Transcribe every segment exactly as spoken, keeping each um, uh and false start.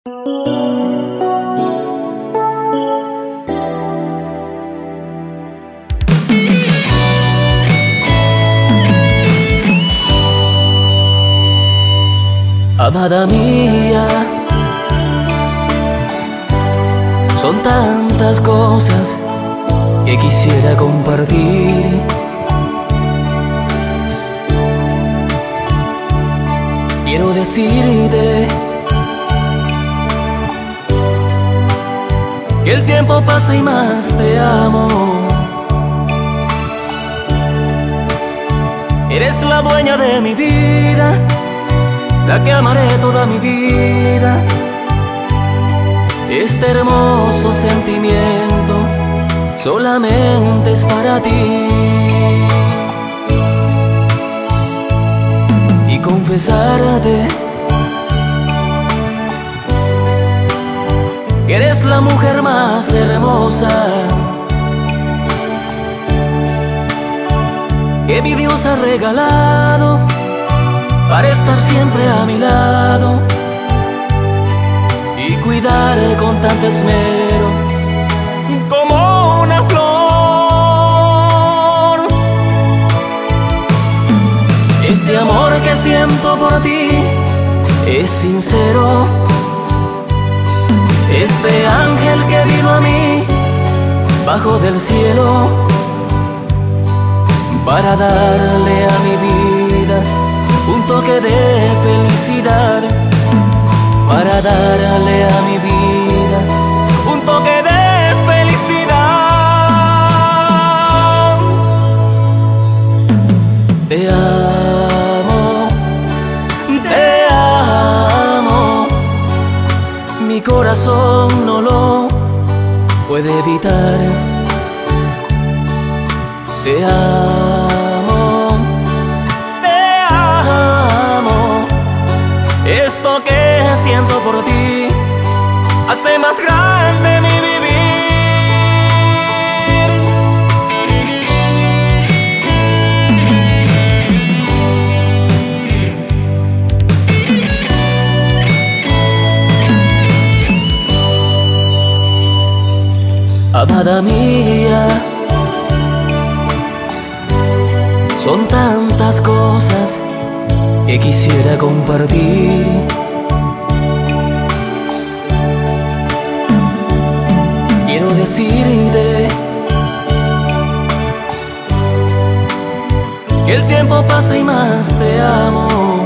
Amada mía, son tantas cosas que quisiera compartir. Quiero decirte que el tiempo pasa y más te amo. Eres la dueña de mi vida, la que amaré toda mi vida. Este hermoso sentimiento solamente es para ti. Y confesarte que eres la mujer más hermosa que mi Dios ha regalado para estar siempre a mi lado y cuidar con tanto esmero como una flor. Este amor que siento por ti es sincero. Este ángel que vino a mí bajo del cielo para darle a mi vida un toque de felicidad, para darle a mi vida un toque de felicidad. Te amo, te amo, mi corazón no lo puede evitar. Te amo, esto que siento por ti hace más grande mi vivir. Amada mía, son tantas cosas que quisiera compartir. Quiero decirte que el tiempo pasa y más te amo.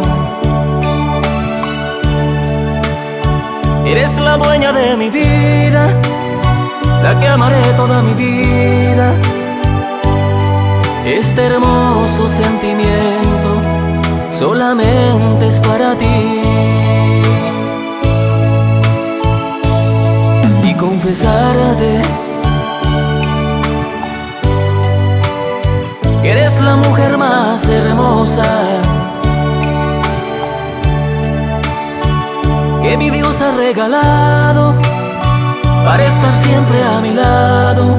Eres la dueña de mi vida, la que amaré toda mi vida. Este hermoso sentimiento solamente es para ti. Y confesarte que eres la mujer más hermosa que mi Dios ha regalado para estar siempre a mi lado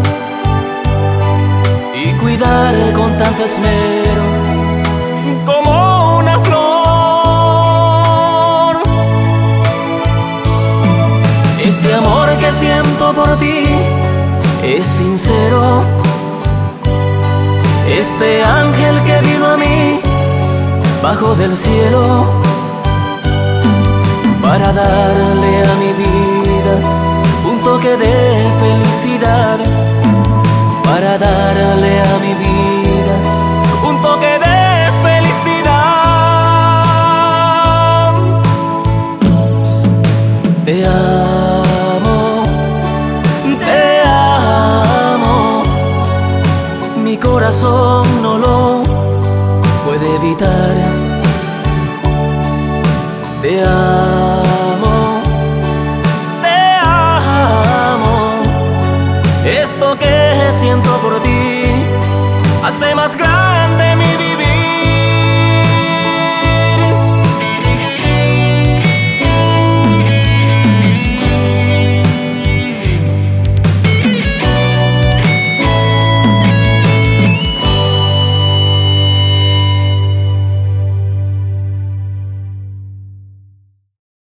y cuidar con tanto esmero como una flor. Este amor que siento por ti es sincero. Este ángel que vino a mí bajo del cielo para darle a mi vida un toque de felicidad, para darle a mi vida un toque de felicidad. Te amo, te amo, mi corazón no lo puede evitar. Te amo, te amo, esto que siento por ti hace más grande